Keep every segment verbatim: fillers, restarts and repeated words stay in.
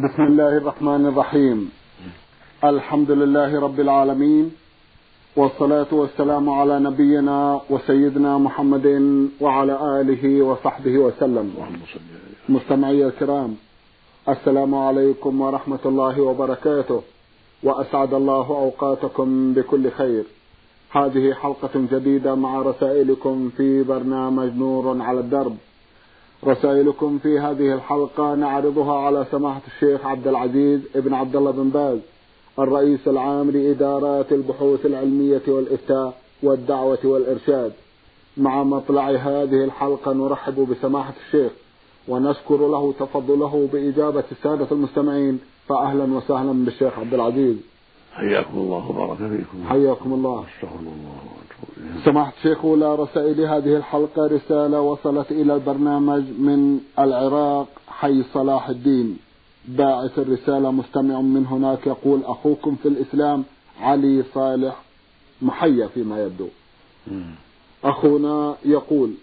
بسم الله الرحمن الرحيم. الحمد لله رب العالمين، والصلاة والسلام على نبينا وسيدنا محمد وعلى آله وصحبه وسلم. مستمعي الكرام، السلام عليكم ورحمة الله وبركاته، وأسعد الله أوقاتكم بكل خير. هذه حلقة جديدة مع رسائلكم في برنامج نور على الدرب. رسائلكم في هذه الحلقة نعرضها على سماحة الشيخ عبد العزيز ابن عبد الله بن باز، الرئيس العام لإدارات البحوث العلمية والإفتاء والدعوة والإرشاد. مع مطلع هذه الحلقة نرحب بسماحة الشيخ ونشكر له تفضله بإجابة السادة المستمعين، فأهلا وسهلا بالشيخ عبد العزيز. حياكم الله وبارك فيكم. حياكم الله. استغفر الله. سماحة الشيخ، أولى رسائل هذه الحلقة رسالة وصلت إلى البرنامج من العراق، حي صلاح الدين. باعث الرسالة مستمع من هناك يقول: أخوكم في الإسلام علي صالح محيا فيما يبدو. أخونا يقول: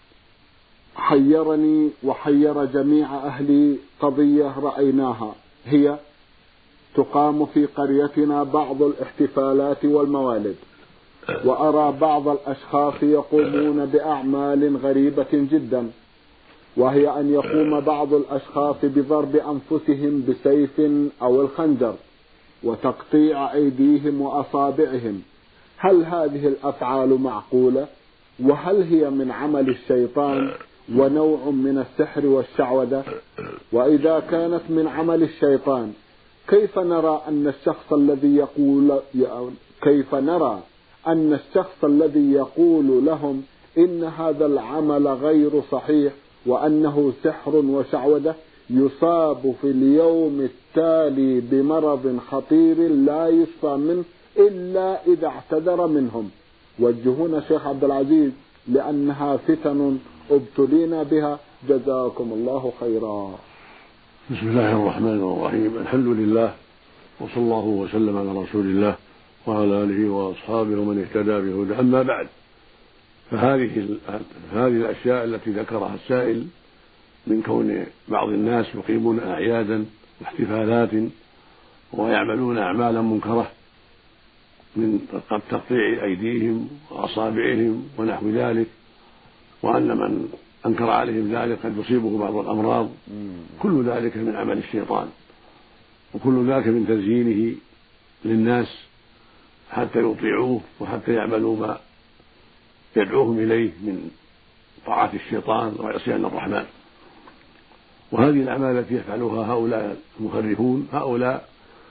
حيرني وحير جميع أهلي قضية رأيناها، هي تقام في قريتنا بعض الاحتفالات والموالد، وأرى بعض الأشخاص يقومون بأعمال غريبة جدا، وهي أن يقوم بعض الأشخاص بضرب أنفسهم بسيف أو الخنجر وتقطيع أيديهم وأصابعهم. هل هذه الأفعال معقولة؟ وهل هي من عمل الشيطان ونوع من السحر والشعوذة؟ وإذا كانت من عمل الشيطان، كيف نرى أن الشخص الذي يقول كيف نرى أن الشخص الذي يقول لهم إن هذا العمل غير صحيح وأنه سحر وشعوذة يصاب في اليوم التالي بمرض خطير لا يشفى منه إلا إذا اعتذر منهم؟ وجهونا شيخ عبد العزيز، لأنها فتن ابتلينا بها، جزاكم الله خيرا. بسم الله الرحمن الرحيم. الحمد لله، وصلى الله وسلم على رسول الله وعلى آله وأصحابه ومن اهتدى بهداه. أما بعد، فهذه هذه الأشياء التي ذكرها السائل من كون بعض الناس يقيمون أعيادا واحتفالات ويعملون أعمالا منكرة من تقطيع أيديهم وأصابعهم ونحو ذلك، وأن من أنكر عليهم ذلك قد يصيبه بعض الأمراض، كل ذلك من عمل الشيطان، وكل ذلك من تزيينه للناس حتى يطيعوه وحتى يعملوا ما يدعوهم إليه من طاعة الشيطان وعصيان الرحمن. وهذه الأعمال التي يفعلها هؤلاء المخرفون، هؤلاء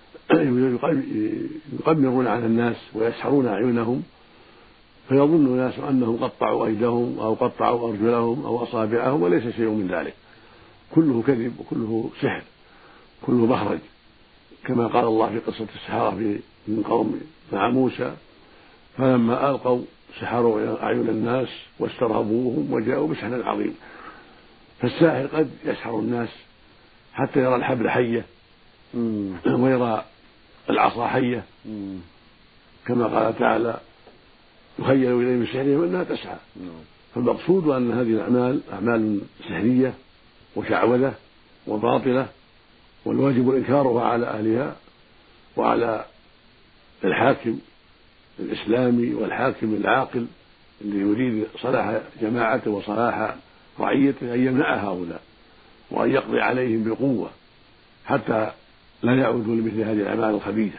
يقمرون على الناس ويسحرون أعينهم، فيظن الناس أنهم قطعوا أيديهم أو قطعوا أرجلهم أو أصابعهم، وليس شيء من ذلك، كله كذب وكله سحر، كله مخرج، كما قال الله في قصة السحرة من قوم مع موسى: فلما ألقوا سحروا أعين الناس واسترهبوهم وجاءوا بسحر عظيم. فالساحر قد يسحر الناس حتى يرى الحبل حية ويرى العصا حية، كما قال تعالى: يخيل إليه من سحرهم أنها تسعى. فالمقصود أن هذه الأعمال أعمال سحرية وشعوذة وباطلة، والواجب إنكارها على أهلها وعلى الحاكم الإسلامي والحاكم العاقل اللي يريد صلاح جماعته وصلاح رعيته أن يمنع هؤلاء وأن يقضي عليهم بالقوة حتى لا يعودوا لمثل هذه الأعمال الخبيثة.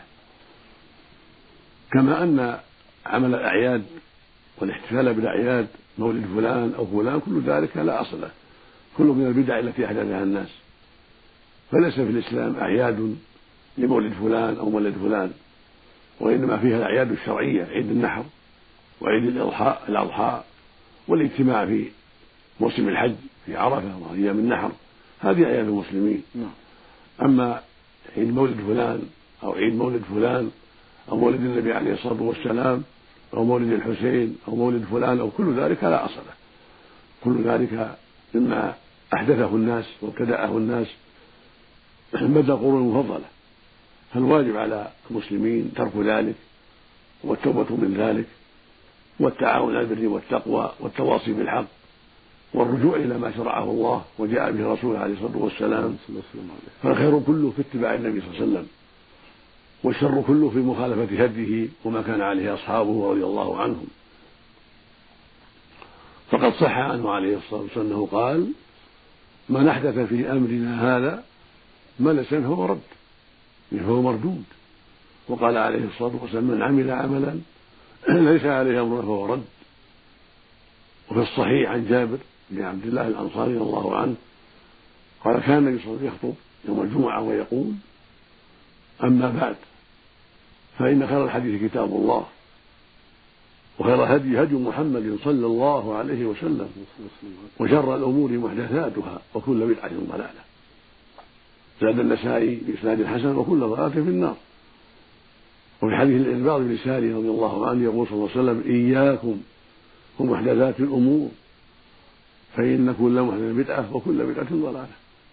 كما أن عمل الأعياد والاحتفال بالأعياد، مولد فلان أو فلان، كل ذلك لا أصل له، كله من البدع التي أحدثها الناس. فليس في الإسلام أعياد لمولد فلان أو مولد فلان، وإنما فيها الأعياد الشرعية: عيد النحر وعيد الأضحى الأضحى والاجتماع في موسم الحج في عرفة وأيام النحر، هذه أعياد المسلمين. أما عيد مولد فلان أو عيد مولد فلان أو مولد النبي عليه الصلاة والسلام أو مولد الحسين أو مولد فلان أو كل ذلك لا أصل له، كل ذلك مما أحدثه الناس وابتدأه الناس مدى القرون المفضلة. فالواجب على المسلمين ترك ذلك والتوبة من ذلك والتعاون على البر والتقوى والتواصي بالحق والرجوع إلى ما شرعه الله وجاء به رسوله عليه الصلاة والسلام، فالخير كله في اتباع النبي صلى الله عليه وسلم، والشر كله في مخالفة هديه وما كان عليه أصحابه رضي الله عنهم. فقد صح عنه عليه الصلاة والسلام أنه قال: من أحدث في أمرنا هذا ما ليس فهو رد، فهو مردود. وقال عليه الصلاة والسلام: من عمل عملا ليس عليه أمرنا فهو رد. وفي الصحيح عن جابر بن عبد الله الأنصاري رضي الله عنه قال: كان النبي صلى الله عليه وسلم يخطب يوم الجمعة ويقول: أما بعد، فإن خير الحديث كتاب الله، وخير الهدي هدي محمد صلى الله عليه وسلم، وشر الأمور محدثاتها، وكل بدعة ضلالة. زاد النسائي بإسناد حسن: وكل ضلالة في النار. وفي حديث الإرباض بن ساري رضي الله عنه يقول صلى الله عليه وسلم: إياكم ومحدثات الأمور، فإن كل محدثة بدعة وكل بدعة ضلالة.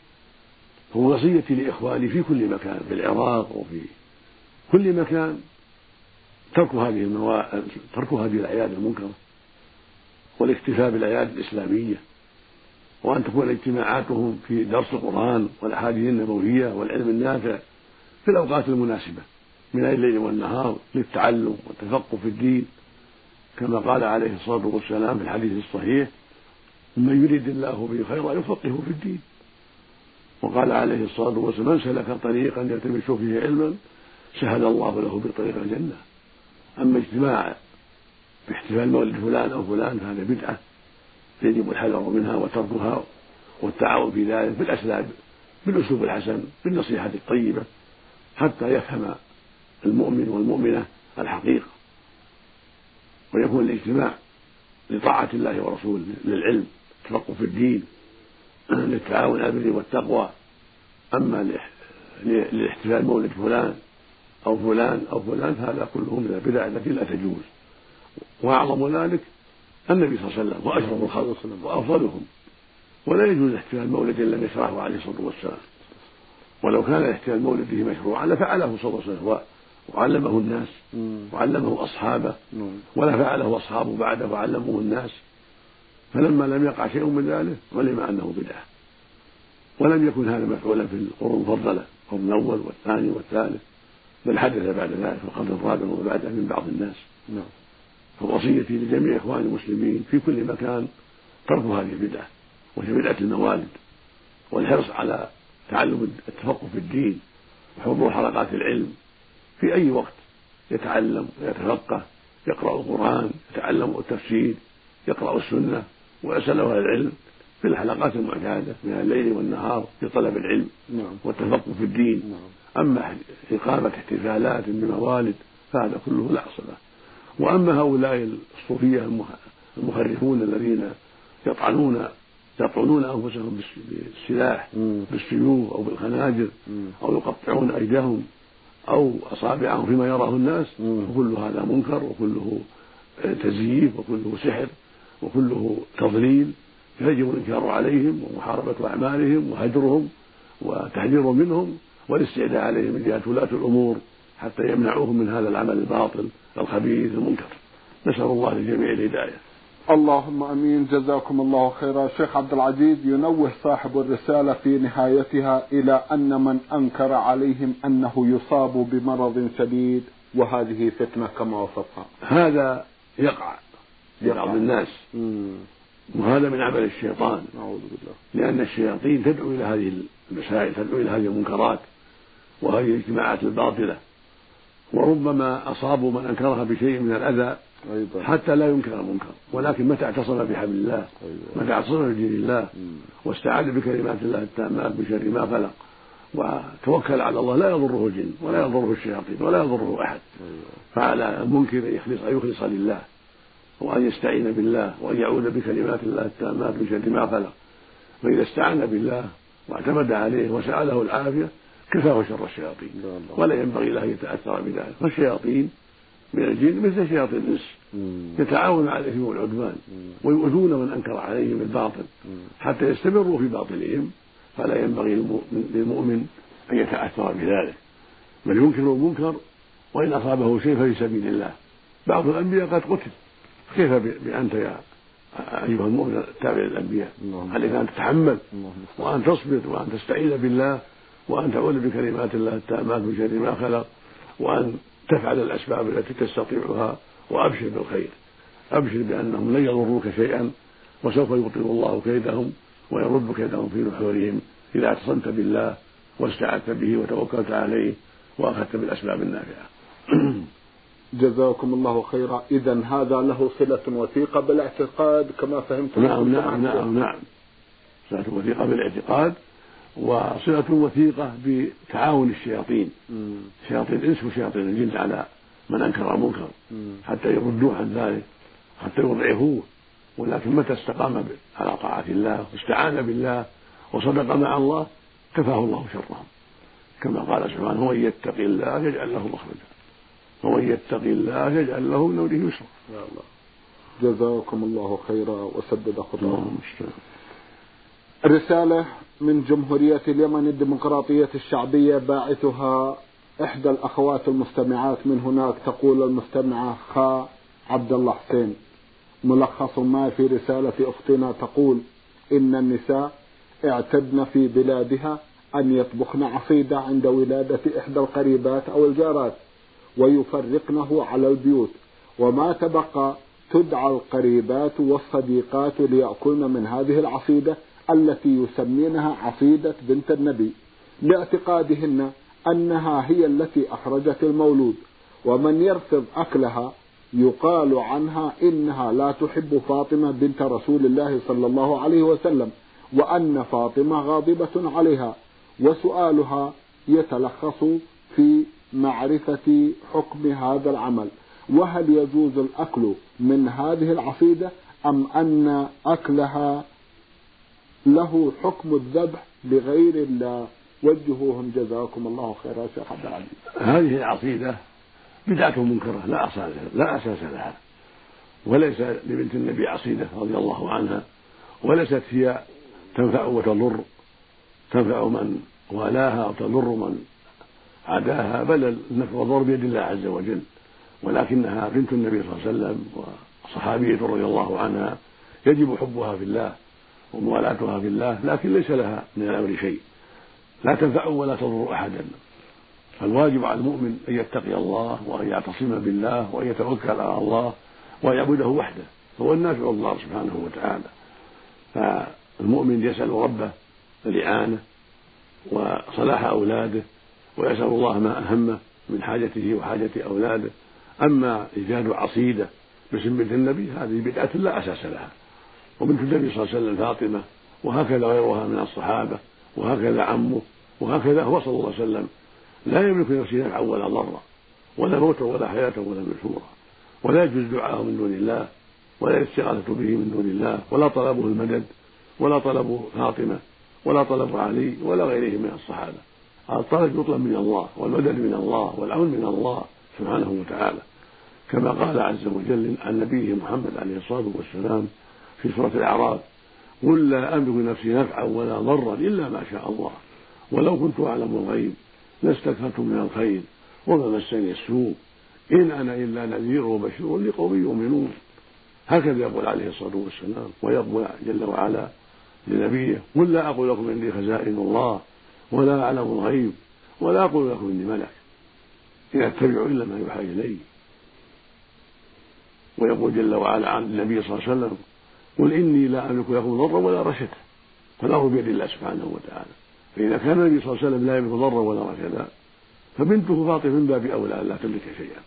هو وصيتي لإخواني في كل مكان، في العراق وفي كل مكان، ترك هذه الموا... ترك هذه الأعياد المنكرة، والاكتفاء بالأعياد الإسلامية، وأن تكون اجتماعاتهم في درس القرآن والأحاديث النبوية والعلم النافع في الأوقات المناسبة من الليل والنهار للتعلم والتفقه في الدين، كما قال عليه الصلاة والسلام في الحديث الصحيح: من يريد الله به خيرا يفقهه في الدين. وقال عليه الصلاة والسلام: من سلك طريقا يلتمس فيه علما سهل الله له بطريق الجنة. أما اجتماع باحتفال مولد فلان أو فلان فهذا بدعة يجب الحذر منها وتركها، والتعاون في ذلك بالأسباب بالأسلوب الحسن بالنصيحة الطيبة، حتى يفهم المؤمن والمؤمنة الحقيقة، ويكون الاجتماع لطاعة الله ورسوله، للعلم، التفقه في الدين، للتعاون على البر والتقوى. أما للاحتفال مولد فلان أو فلان أو فلان هذا كله من البدع التي لا تجوز. وأعظم ذلك النبي صلى الله عليه وسلم وأشرف الخلق وأفضلهم، ولا يجوز احتفال مولد لم يشرعه عليه الصلاة والسلام. ولو كان احتفال مولده مشروعا لفعله صلى الله عليه وسلم وعلمه الناس وعلمه أصحابه، ولا فعله أصحابه بعده وعلمه الناس. فلما لم يقع شيء من ذلك علم أنه بدعة، ولم يكن هذا مفعولا في القرون المفضلة، القرن الأول والثاني والثالث، بل حدث بعد ذلك في القرن الرابع وبعده من بعض الناس. فوصيتي لجميع إخواني المسلمين في كل مكان ترك هذه البدعة، وهي بدعة الموالد، والحرص على تعلم التفقه في الدين وحضور حلقات العلم في أي وقت، يتعلم ويتفقه، يقرأ القرآن، يتعلم التفسير، يقرأ السنة، ويسأل أهل العلم في الحلقات المعتادة من الليل والنهار في طلب العلم والتفقه في الدين. أما إقامة احتفالات بموالد فهذا كله لا أصل له. وأما هؤلاء الصوفية المخرفون الذين يطعنون يطعنون أنفسهم بالسلاح بالسيوف أو بالخناجر أو يقطعون أيديهم أو أصابعهم فيما يراه الناس، وكل هذا منكر، وكله تزييف، وكله سحر، وكله تضليل، فيجب الإنكار عليهم ومحاربة أعمالهم وهجرهم وتحذير منهم والاستعداء عليهم من جهة ولاة الأمور حتى يمنعوهم من هذا العمل الباطل الخبيث المنكر. نسأل الله للجميع الهداية. اللهم امين. جزاكم الله خيرا. شيخ عبد العزيز، ينوه صاحب الرسالة في نهايتها إلى أن من أنكر عليهم أنه يصاب بمرض شديد وهذه فتنة كما وصفها، هذا يقع لبعض الناس، مم. وهذا من عمل الشيطان، نعوذ بالله، لأن الشياطين تدعو إلى هذه المسائل، تدعو إلى هذه المنكرات وهذه الاجتماعات الباطلة، وربما أصابوا من أنكرها بشيء من الأذى حتى لا ينكر المنكر، ولكن متى اعتصم بحبل الله، متى اعتصم بدين الله واستعاذ بكلمات الله التامات من شر ما خلق وتوكل على الله لا يضره الجن ولا يضره الشياطين ولا يضره أحد. فعلى المنكر أن يخلص, يخلص لله، وأن يستعين بالله، وأن يعوذ بكلمات الله التامات من شر ما خلق. فإذا استعان بالله واعتمد عليه وسأله العافية كفاه شر الشياطين، ولا ينبغي له أن يتأثر بذلك. فالشياطين من الجن مثل شياطين الإنس يتعاون عليهم والعدوان ويؤذون من أنكر عليهم الباطل حتى يستمروا في باطلهم، فلا ينبغي للمؤمن أن يتأثر بذلك، بل ينكر المنكر وإن أصابه شيء ففي سبيل الله. بعض الأنبياء قد قتل، كيف بأنت يا أيها المؤمن التابع للأنبياء، عليك أن تتحمل وأن تصبر وأن تستعيذ بالله وأن تعوذ بكلمات الله التامات من شر ما خلق، وأن تفعل الأسباب التي تستطيعها، وأبشر بالخير، أبشر بأنهم لن يضروك شيئا، وسوف يبطل الله كيدهم ويرد كيدهم في نحورهم إذا اعتصمت بالله واستعذت به وتوكلت عليه وأخذت بالأسباب النافعة. جزاكم الله خيرا. إذن هذا له صلة وثيقة بالاعتقاد كما فهمت. نعم نعم نعم نعم صلة وثيقة بالاعتقاد، وصلة وثيقة بتعاون الشياطين، شياطين الإنس وشياطين الجن على من أنكر المنكر حتى يردوه عن ذلك، حتى يضعفوه. ولكن متى استقام على طاعة الله واستعان بالله وصدق مع الله كفاه الله شرهم، كما قال سبحانه: ومن يتق الله يجعل له مخرجا ومن يتق الله يجعل له من أمره يسرا. يا الله. جزاكم الله خيرا وسدد خطاكم. رسالة من جمهورية اليمن الديمقراطية الشعبية، باعثها إحدى الأخوات المستمعات من هناك. تقول المستمعة خا عبد الله حسين: ملخص ما في رسالة أختنا، تقول: إن النساء اعتدن في بلادها أن يطبخن عصيدة عند ولادة إحدى القريبات أو الجارات ويفرقنه على البيوت، وما تبقى تدعى القريبات والصديقات ليأكلن من هذه العصيدة التي يسمينها عصيدة بنت النبي، لاعتقادهن أنها هي التي أخرجت المولود، ومن يرفض أكلها يقال عنها إنها لا تحب فاطمة بنت رسول الله صلى الله عليه وسلم، وأن فاطمة غاضبة عليها. وسؤالها يتلخص في معرفة حكم هذا العمل، وهل يجوز الأكل من هذه العصيدة أم أن أكلها له حكم الذبح لغير الله؟ وجهوهم جزاكم الله خيرا. شيخ عبد العزيز، هذه العصيدة بدعة منكرة لا أساس لا أساس لها، وليس لبنت النبي عصيدة رضي الله عنها، وليست هي تنفع وتضر، تنفع من والاها أو تضر من عداها، بل النفع والضر بيد الله عز وجل، ولكنها بنت النبي صلى الله عليه وسلم وصحابية رضي الله عنها، يجب حبها في الله وموالاتها في الله، لكن ليس لها من الأمر شيء، لا تنفع ولا تضر أحدا. فالواجب على المؤمن أن يتقي الله وأن يعتصم بالله وأن يتوكل على الله وأن يعبده وحده، هو النافع الله سبحانه وتعالى. فالمؤمن يسأل ربه الإعانة وصلاح أولاده، ويسأل الله ما أهمه من حاجته وحاجة أولاده. أما إيجاد عصيدة باسم بنت النبي هذه بدعة لا أساس لها، وبنت النبي صلى الله عليه وسلم فاطمة، وهكذا غيرها من الصحابة، وهكذا عمه، وهكذا هو صلى الله عليه وسلم لا يملك لنفسه نفعا ولا ضرا ولا موتا ولا حياة ولا نشورا، ولا يجوز دعاءه من دون الله ولا الاستغاثة به من دون الله، ولا طلبه المدد ولا طلب فاطمة ولا طلب علي ولا غيره من الصحابة. الطلب يطلب من الله، والمدد من الله، والعون من الله سبحانه وتعالى، كما قال عز وجل عن نبيه محمد عليه الصلاة والسلام في سورة الأعراف: قل لا أملك لنفسي نفعا ولا ضرا إلا ما شاء الله ولو كنت أعلم الغيب لاستكثرت من الخير وما مسني السوء إن أنا إلا نذير وبشير لقوم يؤمنون. هكذا يقول عليه الصلاة والسلام، ويقول جل وعلا لنبيه: قل لا أقول لكم إني خزائن الله ولا أعلم الغيب ولا أقول لكم إني ملك إن أتبع إلا ما يوحى إلي. ويقول جل وعلا عن النبي صلى الله عليه وسلم: قل إني لا أملك لكم ضرا ولا رشدا، فالأمر بيد الله سبحانه وتعالى. فإذا كان النبي صلى الله عليه وسلم لا يملك ضرا ولا رشدا، فبنته فاطمة من باب أولى لا تملك شيئا.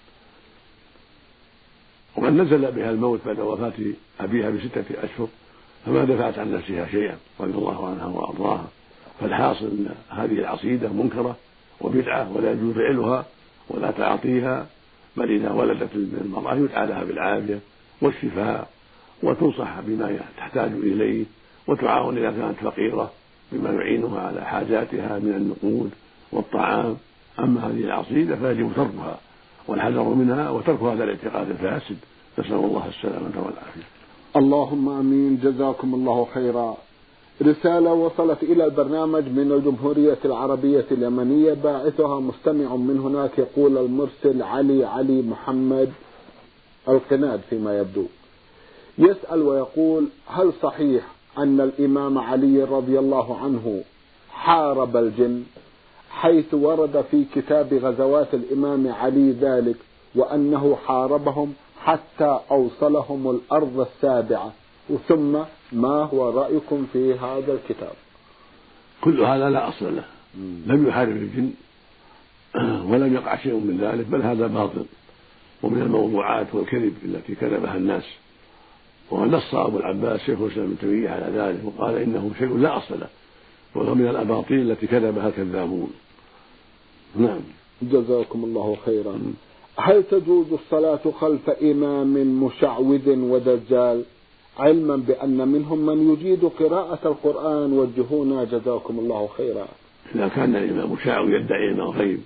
ومن نزل بها الموت بعد وفاة أبيها بستة أشهر فما دفعت عن نفسها شيئا رضي الله عنها وأرضاها. فالحاصل أن هذه العصيدة منكرة وبدعة ولا يجوز فعلها ولا تعاطيها، بل إذا ولدت المرأة يدعى لها بالعافية والشفاء، وتنصح بما تحتاج إليه، وتعاون إذا كانت فقيرة بما يعينها على حاجاتها من النقود والطعام. أما هذه العصيدة فيجب تركها والحذر منها وترك هذا الاعتقاد الفاسد، نسأل الله السلامة والعافية. اللهم آمين. جزاكم الله خيرا. رسالة وصلت إلى البرنامج من الجمهورية العربية اليمنية، باعثها مستمع من هناك. يقول المرسل علي علي محمد القناد فيما يبدو: يسأل ويقول: هل صحيح أن الإمام علي رضي الله عنه حارب الجن، حيث ورد في كتاب غزوات الإمام علي ذلك، وأنه حاربهم حتى أوصلهم الأرض السابعة؟ ثم ما هو رأيكم في هذا الكتاب؟ كل هذا لا أصل له، لم يحارب الجن ولم يقع شيء من ذلك، بل هذا باطل ومن الموضوعات والكذب التي كذبها الناس. ونص أبو العباس شيخ الإسلام ابن تيمية على ذلك وقال إنه شيء لا أصل له، وهو من الأباطيل التي كذبها الكذابون. نعم. جزاكم الله خيرا. هل تجوز الصلاة خلف إمام مشعوذ ودجال، علما بأن منهم من يجيد قراءة القرآن؟ وجهونا جزاكم الله خيرا. إذا كان الإمام مشعوذ يدعي علم الغيب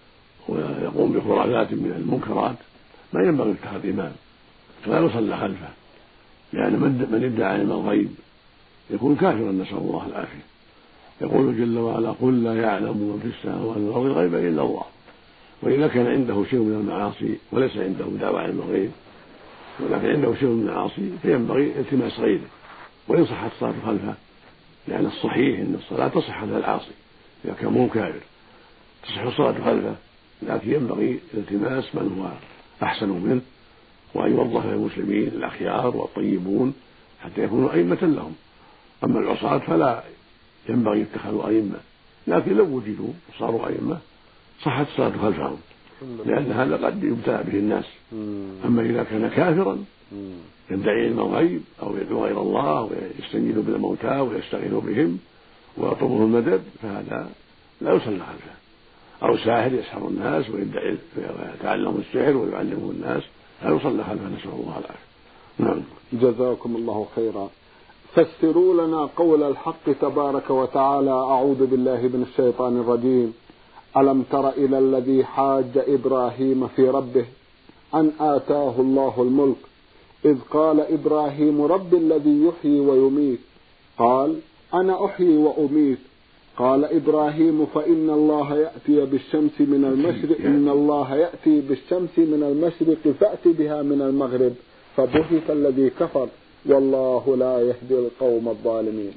ويقوم بخرافات من المنكرات ما ينبغي اتخاذ إمام ولا يصلى خلفه، لأن من يدعي علم الغيب يكون كافرا، نسأل الله العافية. يقول جل وعلا: قل لا يعلم من في السماوات والأرض الغيب إلا الله. وإذا كان عنده شيء من المعاصي وليس عنده دعوى علم الغيب ولكن عنده شيء من المعاصي فينبغي التماس غيره وإن صحت الصلاة خلفه، لأن الصحيح أن الصلاة تصح خلف العاصي إذا كان مو كافر، تصح الصلاة خلفه، لكن ينبغي التماس من هو أحسن منه وأن يوظف المسلمين الأخيار والطيبون حتى يكونوا أئمة لهم. أما العصاة فلا ينبغي اتخاذ أئمة، لكن لو وجدوا وصاروا أئمة صحت الصلاة خلفهم، لأن هذا قد يبتلى به الناس. أما إذا كان كافرا يدعي علم الغيب أو يدعو غير الله ويستنجد بالموتى ويستغيث بهم ويطلبهم المدد فهذا لا يصلى خلفه. أو ساحر يسحر الناس ويدعي ويتعلم السحر ويعلمه الناس لا يصلى خلفه، نسأل الله العافية. نعم. جزاكم الله خيرا. فسروا لنا قول الحق تبارك وتعالى: أعوذ بالله من الشيطان الرجيم: ألم تر إلى الذي حاج إبراهيم في ربه أن آتاه الله الملك إذ قال إبراهيم رب الذي يحيي ويميت قال أنا أحيي وأميت قال إبراهيم فإن الله يأتي بالشمس من المشرق إن الله يأتي بالشمس من المشرق فأت بها من المغرب فبهت الذي كفر والله لا يهدي القوم الظالمين.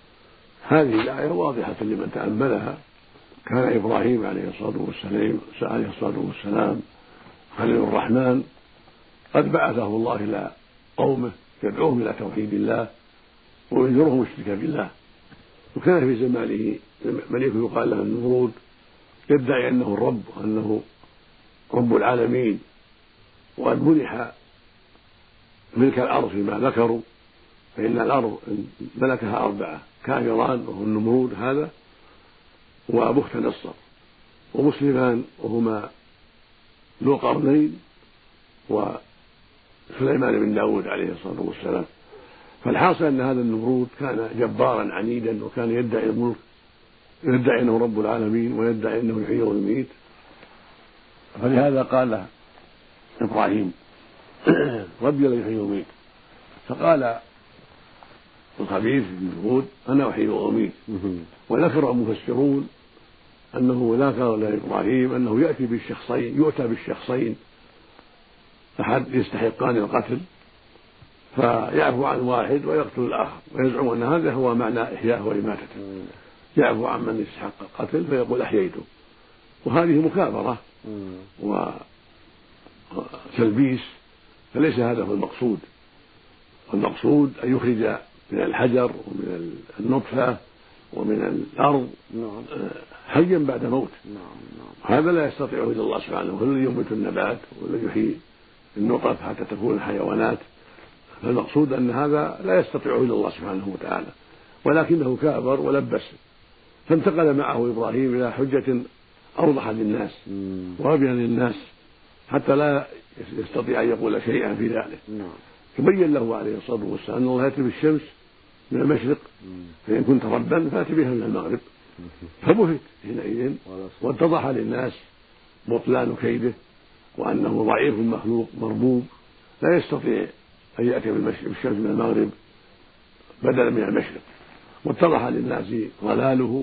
هذه الآية واضحة لمن تأملها. كان إبراهيم عليه الصلاة والسلام عليه الصلاة والسلام خليل الرحمن قد بعثه الله إلى قومه يدعوهم إلى توحيد الله وينذرهم الشرك بالله. وكان في زمانه ملك يقال له النمرود يدعي أنه الرب وأنه رب العالمين، وقد منح ملك الأرض فيما ذكروا، فإن الأرض ملكها أربعة: كافران وهو النمرود هذا، وبخت نصر، ومسلمان وهما ذو القرنين، وسليمان بن داود عليه الصلاة والسلام. فالحاصل أن هذا النمرود كان جبارا عنيدا وكان يدعي الملك، يدعي أنه رب العالمين ويدعي أنه يحيي ويميت. فلهذا قال إبراهيم ربي الذي يحيي ويميت، فقال الخبيث النمرود أنا أحيي وأميت. وذكر المفسرون أنه ذكر لإبراهيم أنه يأتي بالشخصين يؤتى بالشخصين أحد يستحقان القتل فيعفو عن واحد ويقتل الآخر، ويزعم أن هذا هو معنى إحياءه وإماتته، يعفو عن من يستحق القتل فيقول أحييته. وهذه مكابرة وتلبيس، فليس هذا هو المقصود. والمقصود أن يخرج من الحجر ومن النطفة ومن الأرض حيا بعد موت. هذا لا يستطيعه إلا الله سبحانه، هو الذي ينبت النبات والذي يحيي النطف حتى تكون الحيوانات. فالمقصود أن هذا لا يستطيعه إلا الله سبحانه وتعالى، ولكنه كابر ولبس، فانتقل معه إبراهيم إلى حجة أوضح للناس وأبين للناس حتى لا يستطيع أن يقول شيئا في ذلك. تبين له عليه الصلاة والسلام أن الله يأتي بالشمس من المشرق فإن كنت ربا فأتي بها من المغرب، فبهت حينئذ واتضح للناس بطلان كيده وأنه ضعيف مخلوق مربوب لا يستطيع أن يأتي بالشمس من المغرب بدلا من المشرق، واتضح للناس ضلاله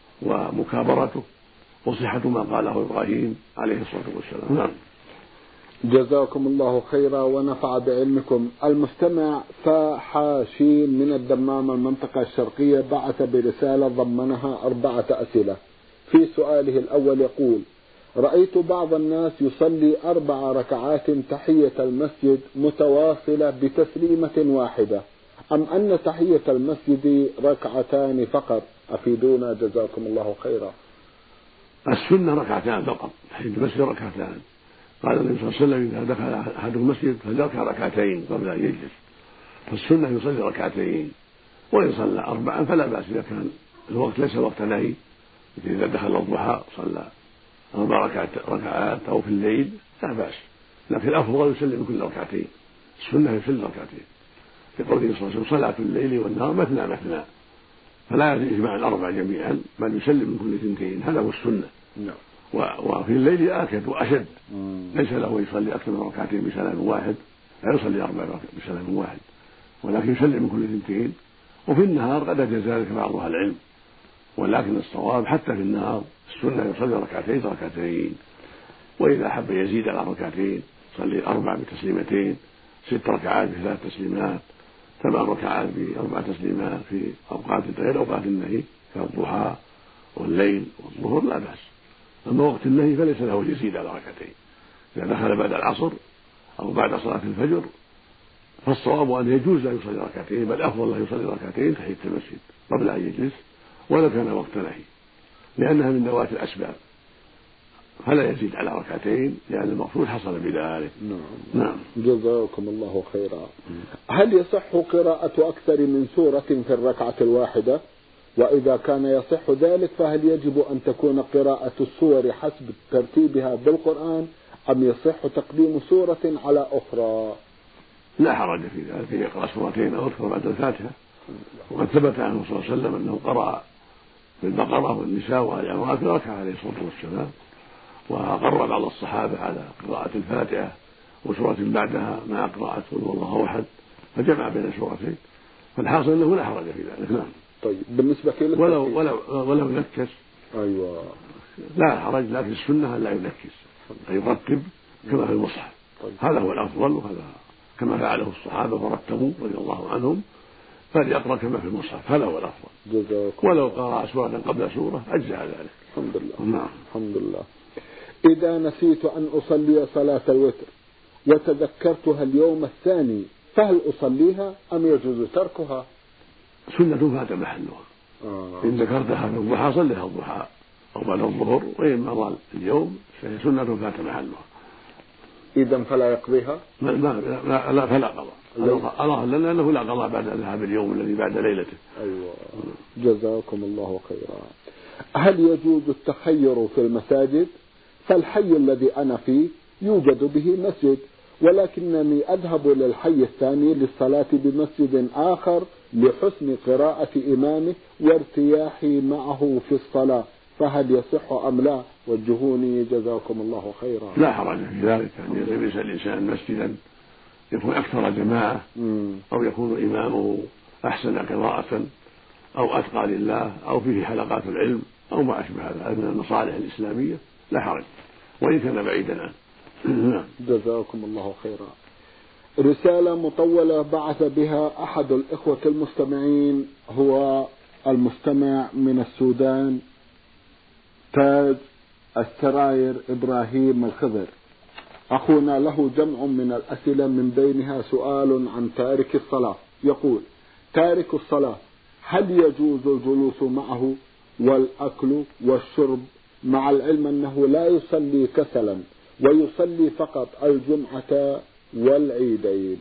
ومكابرته وصحة ما قاله إبراهيم عليه الصلاة والسلام. نعم. جزاكم الله خيرا ونفع بعلمكم. المستمع فحاشين من الدمام المنطقة الشرقية بعث برسالة ضمنها أربعة أسئلة. في سؤاله الأول يقول: رأيت بعض الناس يصلي أربع ركعات تحية المسجد متواصلة بتسليمة واحدة، أم أن تحية المسجد ركعتان فقط؟ أفيدونا جزاكم الله خيرا. السنة ركعتان فقط، تحية المسجد ركعتان. قال النبي صلى الله عليه وسلم: إذا دخل أحد المسجد فليركع ركعتين قبل أن يجلس. فالسنة يصلي ركعتين، وإن صلى أربعا فلا بأس إذا كان الوقت ليس وقت نهي، إذا دخل الضحى صلى أربع ركعات أو في الليل لا بأس، لكن الأفضل يسلم كل ركعتين. السنة يسلم ركعتين، يقول النبي صلى الله عليه وسلم: صلاة الليل والنهار مثنى مثنى، فلا يجمع الأربع جميعا بل يسلم من كل اثنتين، هذا هو السنة. وفي الليل آكد وأشد، ليس له يصلي أكثر من ركعتين بسلام واحد، لا يصلي أربع بسلام واحد، ولكن يسلم من كل اثنتين. وفي النهار قد أجاز ذلك بعض أهل العلم، ولكن الصواب حتى في النهار السنة يصلي ركعتين ركعتين. وإذا أحب يزيد على ركعتين صلي أربع بتسليمتين، ست ركعات بثلاث تسليمات، ثمان ركعات بأربع تسليمات في أوقات غير أوقات النهي كالضحى والليل والظهر لا بأس. أما وقت النهي فليس له يزيد على ركعتين. إذا دخل بعد العصر أو بعد صلاة الفجر فالصواب أن يجوز لا يصلي ركعتين، بل أفضل لا يصلي ركعتين تحية المسجد قبل أن يجلس ولو كان وقت نهي، لأنها من ذوات الأسباب، فلا يزيد على ركعتين لأن المقصود حصل بذلك. نعم. نعم. جزاكم الله خيرا. هل يصح قراءة أكثر من سورة في الركعة الواحدة؟ وإذا كان يصح ذلك فهل يجب أن تكون قراءة السور حسب ترتيبها بالقرآن، أم يصح تقديم سورة على أخرى؟ لا حرج في ذلك، يقرأ سورتين أو أكثر بعد الفاتحة، وقد ثبت عنه صلى الله عليه وسلم أنه قرأ في البقرة والنساء وآل عمران في ركعة عليه الصلاة والسلام، وقرر بعض الصحابة على قراءة الفاتحة وسورة بعدها مع قراءة قل هو الله أحد، فجمع بين السورتين، فالحاصل أنه لا حرج في ذلك. نعم. طيب بالنسبة لك ولو ولو ولو نكس أيوة لا حرج، لكن السنة لا ينكس، أن يرتب كما في المصحف. طيب. هذا هو الأفضل، وهذا كما فعله الصحابة ورتبوا رضي الله عنهم، فليقرأ كما في المصحف، هذا هو الأفضل. جزاكم. ولو قرأ سورة قبل سورة أجزاء ذلك. الحمد لله. نعم. الحمد لله. إذا نسيت أن أصلي صلاة الوتر وتذكرتها اليوم الثاني فهل أصليها أم يجوز تركها؟ سنة فات محلها. آه. إن ذكرتها في الضحى صليها الضحى أو بعد الظهر، وإن مضى اليوم فهي سنة فات محلها. إذا فلا يقضيها؟ لا, لا, لا فلا قضاء. الله لنا أنه لا قضاء بعد ذهاب اليوم الذي بعد ليلته. أيوة. جزاكم الله خيرا. هل يجوز التخير في المساجد؟ فالحي الذي أنا فيه يوجد به مسجد، ولكنني أذهب للحي الثاني للصلاة بمسجد آخر لحسن قراءة إمامه وارتياحي معه في الصلاة، فهل يصح أم لا؟ وجهوني جزاكم الله خيرا. لا حرج في ذلك، أن يلتمس الإنسان مسجدا يكون أكثر جماعة، أو يكون إمامه أحسن قراءة أو أتقى لله أو فيه حلقات العلم أو ما أشبه هذا من المصالح الإسلامية، لا حرج وإن كان بعيدا عنه. جزاكم الله خيرا. رسالة مطولة بعث بها أحد الإخوة المستمعين، هو المستمع من السودان تاج السراير إبراهيم الخضر. أخونا له جمع من الأسئلة من بينها سؤال عن تارك الصلاة. يقول: تارك الصلاة هل يجوز الجلوس معه والأكل والشرب، مع العلم أنه لا يصلي كسلا ويصلي فقط الجمعة والعيدين؟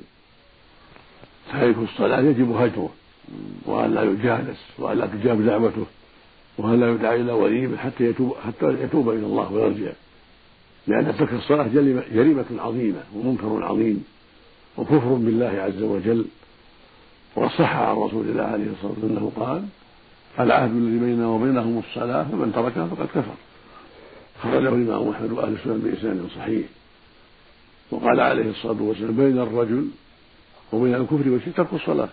تارك الصلاة يجب هجره، وأن لا يجالس، وأن لا تجاب دعوته، وأن لا يدعى إلى وليمة حتى يتوب حتى يتوب إلى الله ويرجع، لأن ترك الصلاة جريمة عظيمة ومنكر عظيم وكفر بالله عز وجل. وصح عن رسول الله عليه الصلاة والسلام أنه قال: العهد الذي بيننا وبينهم الصلاة فمن تركها فقد كفر. خرجه الإمام أحمد وأهل السنن بإسناد صحيح. وقال عليه الصلاة والسلام: بين الرجل وبين الكفر والشرك ترك الصلاة.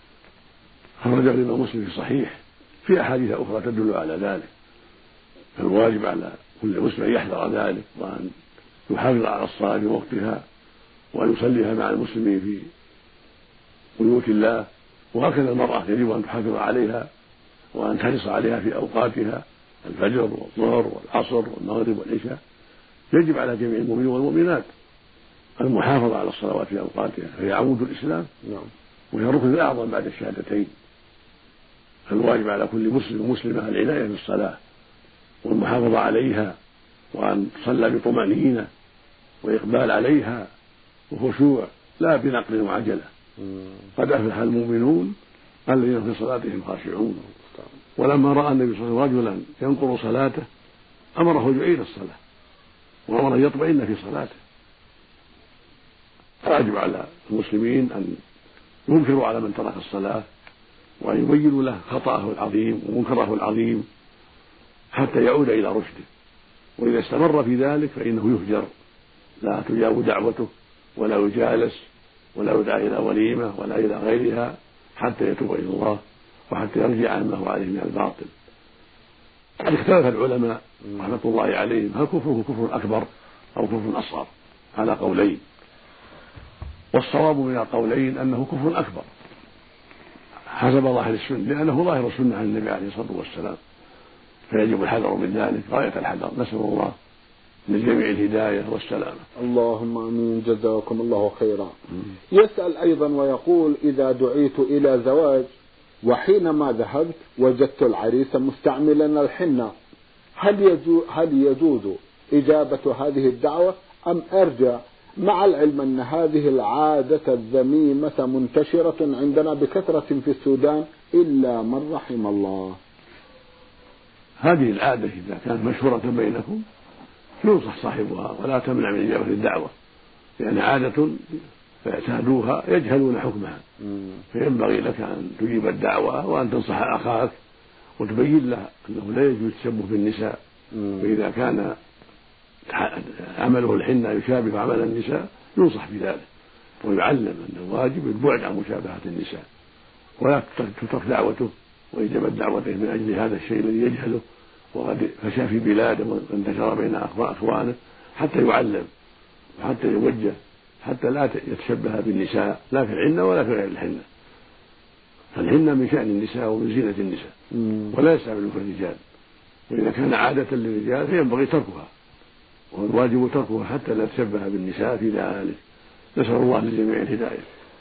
خرجه الإمام مسلم في صحيح في أحاديث أخرى تدل على ذلك. فالواجب على كل مسلم يحذر ذلك، وأن يحافظ على الصلاة في وقتها وأن يصليها مع المسلمين في بيوت الله. وهكذا المرأة يجب أن تحافظ عليها وأن تحرص عليها في أوقاتها، الفجر والظهر والعصر والمغرب والعشاء. يجب على جميع المؤمنين والمؤمنات المحافظة على الصلوات في أوقاتها، فهي عمود الإسلام وهي الركن الأعظم بعد الشهادتين. فالواجب على كل مسلم ومسلمة العناية بالصلاة والمحافظة عليها، وأن تصلى بطمأنينة وإقبال عليها وخشوع، لا بنقل وعجلة. قد أفلح المؤمنون الذين في صلاتهم خاشعون. ولما رأى النبي صلى الله عليه وسلم رجلا ينقض صلاته أمره أن يعيد الصلاة وأمره أن يطمئن في صلاته. فيجب على المسلمين أن ينكروا على من ترك الصلاة وأن يبينوا له خطأه العظيم ومنكره العظيم حتى يعود إلى رشده. وإذا استمر في ذلك فإنه يهجر، لا تجاب دعوته ولا يجالس ولا يدعى إلى وليمة ولا إلى غيرها حتى يتوب إلى الله وحتى يرجع عما هو عليه من الباطل. اختلف العلماء رحمة الله عليهم هل كفره كفر أكبر أو كفر أصغر على قولين، والصواب من القولين أنه كفر أكبر حسب ظاهر السنة، لأنه ظاهر السنة عن النبي عليه الصلاة والسلام، فيجب الحذر من ذلك غاية الحذر. نسأل الله للجميع الهداية والسلامة. اللهم آمين، جزاكم الله خيرا. يسأل أيضا ويقول: إذا دعيت إلى زواج وحينما ذهبت وجدت العريس مستعملا الحنة، هل يجوز, هل يجوز إجابة هذه الدعوة أم أرجع، مع العلم أن هذه العادة الذميمة منتشرة عندنا بكثرة في السودان إلا من رحم الله؟ هذه العادة إذا كانت مشهورة بينكم ينصح صاحبها ولا تمنع من إجابة الدعوة، لأن عادة فاعتادوها يجهلون حكمها، فينبغي لك أن تجيب الدعوة وأن تنصح أخاك وتبين له أنه لا يجوز التشبه بالنساء، وإذا كان عمله الحنة يشابه عمل النساء ينصح بذلك ويعلم أن الواجب البعد عن مشابهة النساء، ولا تترك دعوته وإجابة دعوته من أجل هذا الشيء الذي يجهله وقد فشى في بلاده وانتشر بين أخوانه، حتى يعلم وحتى يوجه حتى لا يتشبه بالنساء لا في الحنة ولا في غير الحنة. فالحنة من شأن النساء ومن زينة النساء ولا يستعمل في الرجال، وإذا كان عادة للرجال فينبغي تركها، والواجب تركها حتى لا تشبه بالنساء في ذلك. نسأل الله للجميع الهداية.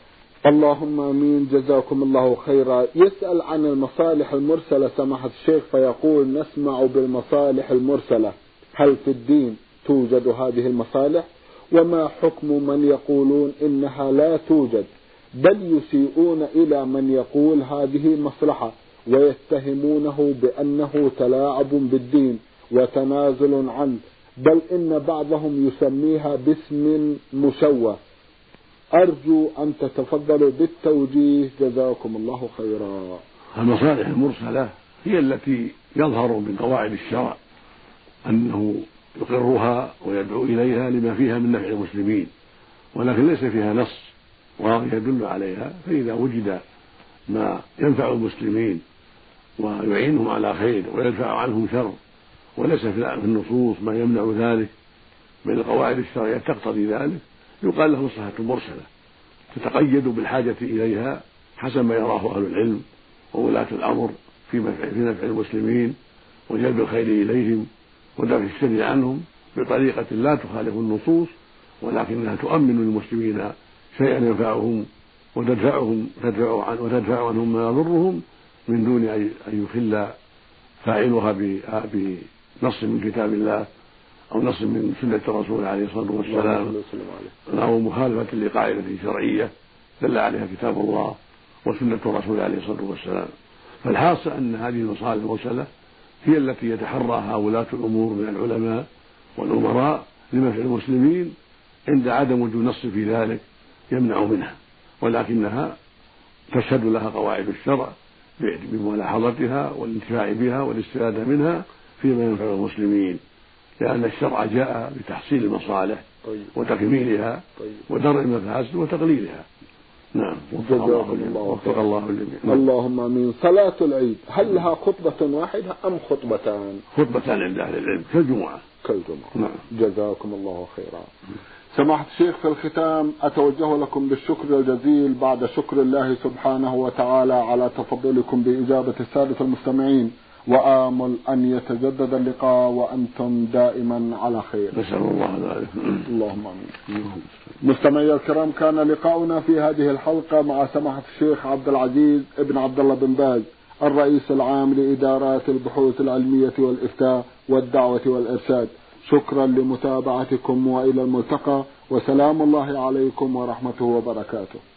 اللهم آمين، جزاكم الله خيرا. يسأل عن المصالح المرسلة سماحة الشيخ فيقول: نسمع بالمصالح المرسلة، هل في الدين توجد هذه المصالح؟ وما حكم من يقولون إنها لا توجد بل يسيئون إلى من يقول هذه مصلحة ويتهمونه بأنه تلاعب بالدين وتنازل عنه، بل إن بعضهم يسميها باسم مشوه؟ أرجو أن تتفضلوا بالتوجيه، جزاكم الله خيرا. المصالح المرسلة هي التي يظهر من قواعد الشرع أنه يقرها ويدعو إليها لما فيها من نفع المسلمين، ولكن ليس فيها نص واضح يدل عليها، فإذا وجد ما ينفع المسلمين ويعينهم على خير ويدفع عنهم شر وليس في النصوص ما يمنع ذلك من القواعد الشرعية تقتضي ذلك، يقال له مصلحة مرسلة تتقيد بالحاجة إليها حسب ما يراه أهل العلم وولاة الأمر في نفع المسلمين وجلب الخير إليهم ودفع الشر عنهم بطريقة لا تخالف النصوص، ولكنها تؤمن للمسلمين شيئا ينفعهم وتدفعهم تدفع عن وتدفع عنهم ما يضرهم من دون أن يخل فاعلها بنص من كتاب الله أو نص من سنة الرسول عليه الصلاة والسلام أو مخالفة لقاعدة شرعية دل عليها كتاب الله وسنة الرسول عليه الصلاة والسلام. فالحاصل أن هذه المصالح المرسلة هي التي يتحراها ولاة الأمور من العلماء والأمراء لمنفع المسلمين عند عدم وجود نص في ذلك يمنع منها، ولكنها تشهد لها قواعد الشرع بملاحظتها والانتفاع بها والاستفادة منها فيما ينفع المسلمين، لأن الشرع جاء بتحصيل المصالح وتكميلها ودرء المفاسد وتقليلها، نعم. جزاكم الله وفق الله الجميع. اللهم امين. صلاة العيد هل لها خطبة واحدة ام خطبتان؟ خطبتان عند اهل العلم كالجمعة. كالجمعة. نعم. جزاكم الله خيرا. سماحة الشيخ، في الختام أتوجه لكم بالشكر الجزيل بعد شكر الله سبحانه وتعالى على تفضلكم بإجابة السادة المستمعين، وآمل أن يتجدد اللقاء وأنتم دائما على خير. نسأل الله ذلك. اللهم آمين. مستمعي الكرام، كان لقاؤنا في هذه الحلقة مع سماحة الشيخ عبد العزيز ابن عبد الله بن باز، الرئيس العام لإدارات البحوث العلمية والإفتاء والدعوة والإرشاد. شكرا لمتابعتكم وإلى الملتقى، وسلام الله عليكم ورحمته وبركاته.